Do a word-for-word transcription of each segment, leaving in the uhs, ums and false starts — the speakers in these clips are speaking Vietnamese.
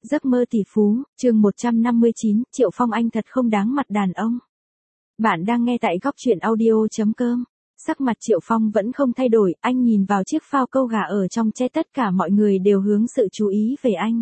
Giấc mơ tỷ phú, chương một trăm năm mươi chín, Triệu Phong anh thật không đáng mặt đàn ông. Bạn đang nghe tại góc truyện audio.com. Sắc mặt Triệu Phong vẫn không thay đổi, anh nhìn vào chiếc phao câu gà ở trong che, tất cả mọi người đều hướng sự chú ý về anh.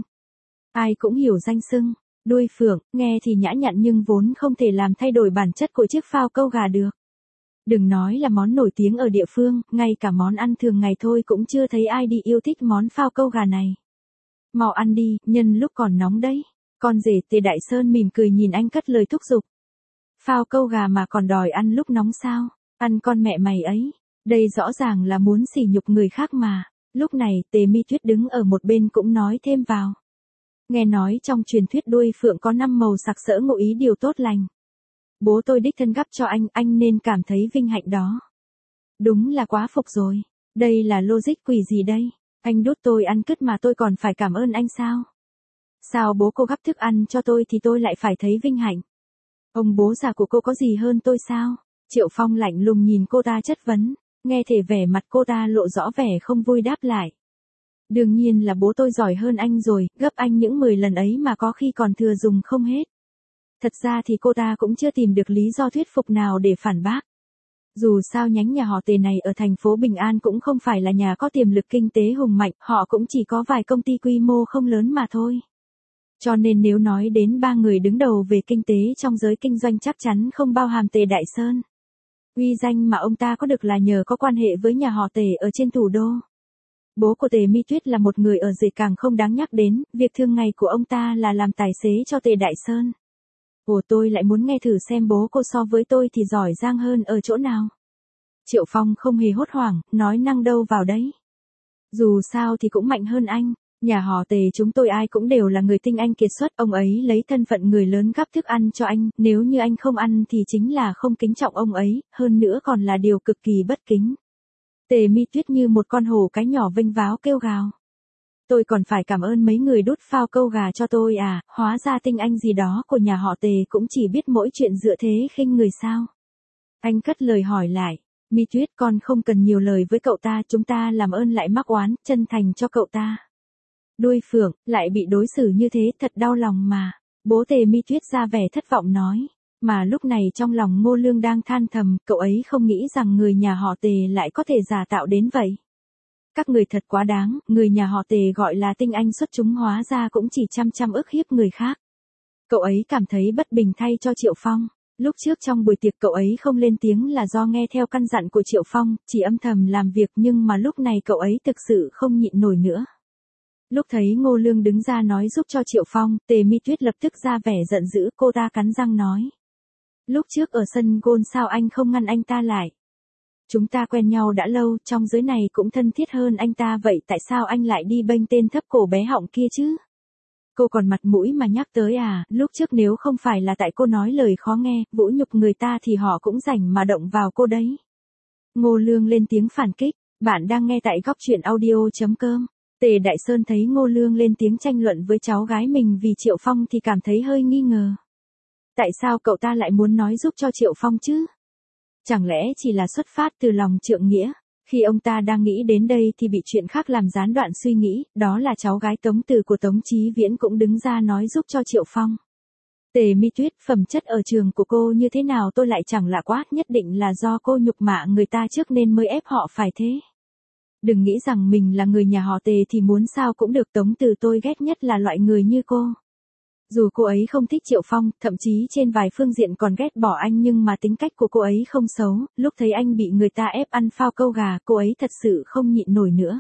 Ai cũng hiểu danh xưng, đuôi phượng, nghe thì nhã nhặn nhưng vốn không thể làm thay đổi bản chất của chiếc phao câu gà được. Đừng nói là món nổi tiếng ở địa phương, ngay cả món ăn thường ngày thôi cũng chưa thấy ai đi yêu thích món phao câu gà này. Mau ăn đi, nhân lúc còn nóng đấy. Con rể Tề Đại Sơn mỉm cười nhìn anh cất lời thúc giục. Phao câu gà mà còn đòi ăn lúc nóng sao? Ăn con mẹ mày ấy. Đây rõ ràng là muốn sỉ nhục người khác mà. Lúc này Tề Mi Tuyết đứng ở một bên cũng nói thêm vào. Nghe nói trong truyền thuyết đuôi phượng có năm màu sặc sỡ ngụ ý điều tốt lành. Bố tôi đích thân gắp cho anh, anh nên cảm thấy vinh hạnh đó. Đúng là quá phục rồi. Đây là logic quỷ gì đây? Anh đút tôi ăn cứt mà tôi còn phải cảm ơn anh sao? Sao bố cô gắp thức ăn cho tôi thì tôi lại phải thấy vinh hạnh? Ông bố già của cô có gì hơn tôi sao? Triệu Phong lạnh lùng nhìn cô ta chất vấn, nghe thể vẻ mặt cô ta lộ rõ vẻ không vui đáp lại. Đương nhiên là bố tôi giỏi hơn anh rồi, gấp anh những mười lần ấy mà có khi còn thừa dùng không hết. Thật ra thì cô ta cũng chưa tìm được lý do thuyết phục nào để phản bác. Dù sao nhánh nhà họ Tề này ở thành phố Bình An cũng không phải là nhà có tiềm lực kinh tế hùng mạnh, họ cũng chỉ có vài công ty quy mô không lớn mà thôi. Cho nên nếu nói đến ba người đứng đầu về kinh tế trong giới kinh doanh chắc chắn không bao hàm Tề Đại Sơn. Uy danh mà ông ta có được là nhờ có quan hệ với nhà họ Tề ở trên thủ đô. Bố của Tề Mi Tuyết là một người ở rể càng không đáng nhắc đến, việc thường ngày của ông ta là làm tài xế cho Tề Đại Sơn. Ồ, tôi lại muốn nghe thử xem bố cô so với tôi thì giỏi giang hơn ở chỗ nào. Triệu Phong không hề hốt hoảng, nói năng đâu vào đấy. Dù sao thì cũng mạnh hơn anh, nhà họ Tề chúng tôi ai cũng đều là người tinh anh kiệt xuất, ông ấy lấy thân phận người lớn gắp thức ăn cho anh, nếu như anh không ăn thì chính là không kính trọng ông ấy, hơn nữa còn là điều cực kỳ bất kính. Tề Mi Tuyết như một con hổ cái nhỏ vênh váo kêu gào. Tôi còn phải cảm ơn mấy người đút phao câu gà cho tôi à, hóa ra tinh anh gì đó của nhà họ Tề cũng chỉ biết mỗi chuyện dựa thế khinh người sao. Anh cất lời hỏi lại, Mi Tuyết con không cần nhiều lời với cậu ta, chúng ta làm ơn lại mắc oán, chân thành cho cậu ta. Đuôi phượng, lại bị đối xử như thế thật đau lòng mà. Bố Tề Mi Tuyết ra vẻ thất vọng nói, mà lúc này trong lòng Ngô Lương đang than thầm, cậu ấy không nghĩ rằng người nhà họ Tề lại có thể giả tạo đến vậy. Các người thật quá đáng, người nhà họ Tề gọi là tinh anh xuất chúng hóa ra cũng chỉ chăm chăm ức hiếp người khác. Cậu ấy cảm thấy bất bình thay cho Triệu Phong. Lúc trước trong buổi tiệc cậu ấy không lên tiếng là do nghe theo căn dặn của Triệu Phong, chỉ âm thầm làm việc, nhưng mà lúc này cậu ấy thực sự không nhịn nổi nữa. Lúc thấy Ngô Lương đứng ra nói giúp cho Triệu Phong, Tề Mi Tuyết lập tức ra vẻ giận dữ, cô ta cắn răng nói. Lúc trước ở sân gôn sao anh không ngăn anh ta lại? Chúng ta quen nhau đã lâu, trong giới này cũng thân thiết hơn anh ta, vậy tại sao anh lại đi bênh tên thấp cổ bé họng kia chứ? Cô còn mặt mũi mà nhắc tới à, lúc trước nếu không phải là tại cô nói lời khó nghe, vũ nhục người ta thì họ cũng rảnh mà động vào cô đấy. Ngô Lương lên tiếng phản kích, bạn đang nghe tại góc truyện audio.com. Tề Đại Sơn thấy Ngô Lương lên tiếng tranh luận với cháu gái mình vì Triệu Phong thì cảm thấy hơi nghi ngờ. Tại sao cậu ta lại muốn nói giúp cho Triệu Phong chứ? Chẳng lẽ chỉ là xuất phát từ lòng trượng nghĩa? Khi ông ta đang nghĩ đến đây thì bị chuyện khác làm gián đoạn suy nghĩ, đó là cháu gái Tống Từ của Tống Chí Viễn cũng đứng ra nói giúp cho Triệu Phong. Tề Mi Tuyết, phẩm chất ở trường của cô như thế nào tôi lại chẳng lạ quá, nhất định là do cô nhục mạ người ta trước nên mới ép họ phải thế. Đừng nghĩ rằng mình là người nhà họ Tề thì muốn sao cũng được, Tống Từ tôi ghét nhất là loại người như cô. Dù cô ấy không thích Triệu Phong, thậm chí trên vài phương diện còn ghét bỏ anh, nhưng mà tính cách của cô ấy không xấu, lúc thấy anh bị người ta ép ăn phao câu gà, cô ấy thật sự không nhịn nổi nữa.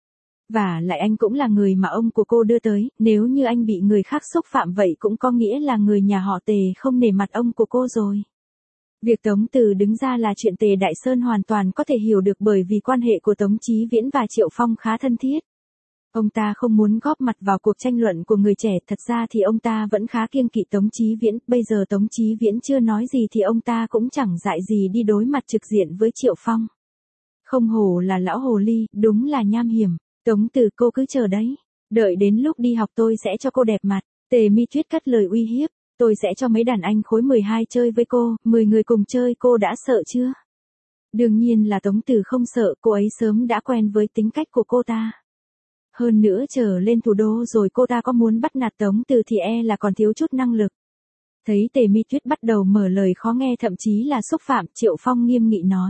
Và lại anh cũng là người mà ông của cô đưa tới, nếu như anh bị người khác xúc phạm vậy cũng có nghĩa là người nhà họ Tề không nể mặt ông của cô rồi. Việc Tống Từ đứng ra là chuyện Tề Đại Sơn hoàn toàn có thể hiểu được, bởi vì quan hệ của Tống Chí Viễn và Triệu Phong khá thân thiết. Ông ta không muốn góp mặt vào cuộc tranh luận của người trẻ, thật ra thì ông ta vẫn khá kiêng kỵ Tống Chí Viễn, bây giờ Tống Chí Viễn chưa nói gì thì ông ta cũng chẳng dại gì đi đối mặt trực diện với Triệu Phong. Không hổ là lão hồ ly, đúng là nham hiểm. Tống Từ cô cứ chờ đấy, đợi đến lúc đi học tôi sẽ cho cô đẹp mặt. Tề Mi Tuyết cất lời uy hiếp, tôi sẽ cho mấy đàn anh khối mười hai chơi với cô, mười người cùng chơi, cô đã sợ chưa? Đương nhiên là Tống Từ không sợ, cô ấy sớm đã quen với tính cách của cô ta. Hơn nữa trở lên thủ đô rồi cô ta có muốn bắt nạt Tống Từ thì e là còn thiếu chút năng lực. Thấy Tề Mi Tuyết bắt đầu mở lời khó nghe thậm chí là xúc phạm, Triệu Phong nghiêm nghị nói.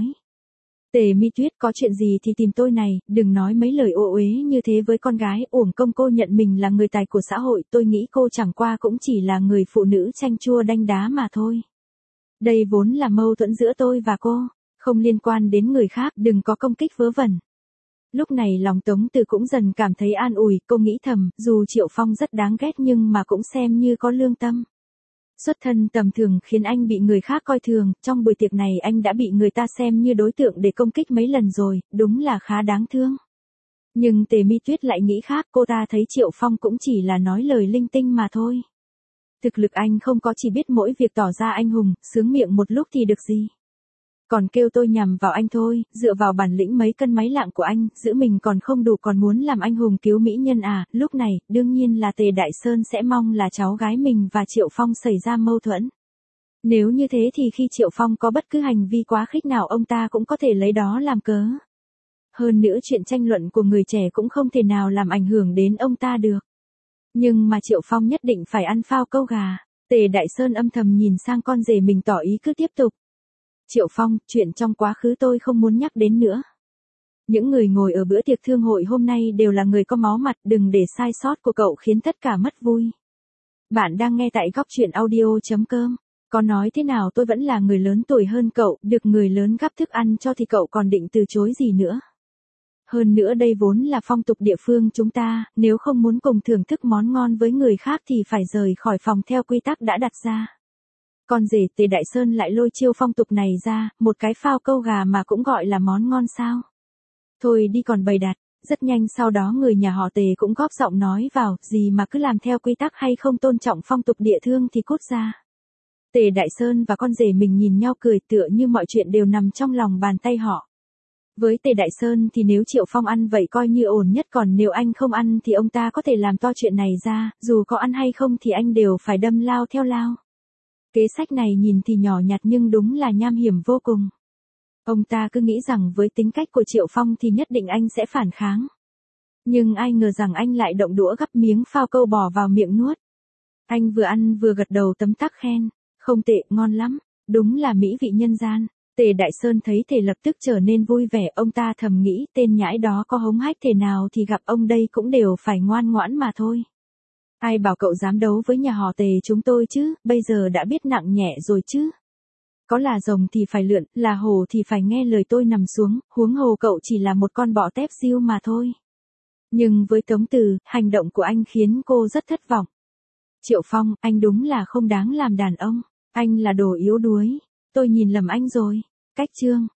Tề Mi Tuyết, có chuyện gì thì tìm tôi này, đừng nói mấy lời ô uế như thế với con gái, uổng công cô nhận mình là người tài của xã hội, tôi nghĩ cô chẳng qua cũng chỉ là người phụ nữ chanh chua đanh đá mà thôi. Đây vốn là mâu thuẫn giữa tôi và cô, không liên quan đến người khác, đừng có công kích vớ vẩn. Lúc này lòng Tống Từ cũng dần cảm thấy an ủi, cô nghĩ thầm, dù Triệu Phong rất đáng ghét nhưng mà cũng xem như có lương tâm. Xuất thân tầm thường khiến anh bị người khác coi thường, trong buổi tiệc này anh đã bị người ta xem như đối tượng để công kích mấy lần rồi, đúng là khá đáng thương. Nhưng Tề Mi Tuyết lại nghĩ khác, cô ta thấy Triệu Phong cũng chỉ là nói lời linh tinh mà thôi. Thực lực anh không có, chỉ biết mỗi việc tỏ ra anh hùng, sướng miệng một lúc thì được gì. Còn kêu tôi nhằm vào anh thôi, dựa vào bản lĩnh mấy cân máy lạng của anh, giữ mình còn không đủ còn muốn làm anh hùng cứu mỹ nhân à, lúc này, đương nhiên là Tề Đại Sơn sẽ mong là cháu gái mình và Triệu Phong xảy ra mâu thuẫn. Nếu như thế thì khi Triệu Phong có bất cứ hành vi quá khích nào ông ta cũng có thể lấy đó làm cớ. Hơn nữa chuyện tranh luận của người trẻ cũng không thể nào làm ảnh hưởng đến ông ta được. Nhưng mà Triệu Phong nhất định phải ăn phao câu gà. Tề Đại Sơn âm thầm nhìn sang con rể mình tỏ ý cứ tiếp tục. Triệu Phong, chuyện trong quá khứ tôi không muốn nhắc đến nữa. Những người ngồi ở bữa tiệc thương hội hôm nay đều là người có máu mặt, đừng để sai sót của cậu khiến tất cả mất vui. Bạn đang nghe tại góc truyện audio chấm com. Có nói thế nào tôi vẫn là người lớn tuổi hơn cậu, được người lớn gắp thức ăn cho thì cậu còn định từ chối gì nữa. Hơn nữa đây vốn là phong tục địa phương chúng ta, nếu không muốn cùng thưởng thức món ngon với người khác thì phải rời khỏi phòng theo quy tắc đã đặt ra. Con rể Tề Đại Sơn lại lôi chiêu phong tục này ra, một cái phao câu gà mà cũng gọi là món ngon sao. Thôi đi còn bày đặt, rất nhanh sau đó người nhà họ Tề cũng góp giọng nói vào, gì mà cứ làm theo quy tắc hay không tôn trọng phong tục địa thương thì cút ra. Tề Đại Sơn và con rể mình nhìn nhau cười tựa như mọi chuyện đều nằm trong lòng bàn tay họ. Với Tề Đại Sơn thì nếu Triệu Phong ăn vậy coi như ổn nhất, còn nếu anh không ăn thì ông ta có thể làm to chuyện này ra, dù có ăn hay không thì anh đều phải đâm lao theo lao. Kế sách này nhìn thì nhỏ nhặt nhưng đúng là nham hiểm vô cùng. Ông ta cứ nghĩ rằng với tính cách của Triệu Phong thì nhất định anh sẽ phản kháng. Nhưng ai ngờ rằng anh lại động đũa gắp miếng phao câu bỏ vào miệng nuốt. Anh vừa ăn vừa gật đầu tấm tắc khen, không tệ, ngon lắm, đúng là mỹ vị nhân gian. Tề Đại Sơn thấy thế lập tức trở nên vui vẻ, ông ta thầm nghĩ tên nhãi đó có hống hách thế nào thì gặp ông đây cũng đều phải ngoan ngoãn mà thôi. Ai bảo cậu dám đấu với nhà họ Tề chúng tôi chứ, bây giờ đã biết nặng nhẹ rồi chứ. Có là rồng thì phải lượn, là hổ thì phải nghe lời tôi nằm xuống, huống hồ cậu chỉ là một con bọ tép diêu mà thôi. Nhưng với Tống Từ, hành động của anh khiến cô rất thất vọng. Triệu Phong, anh đúng là không đáng làm đàn ông, anh là đồ yếu đuối, tôi nhìn lầm anh rồi. Cách chương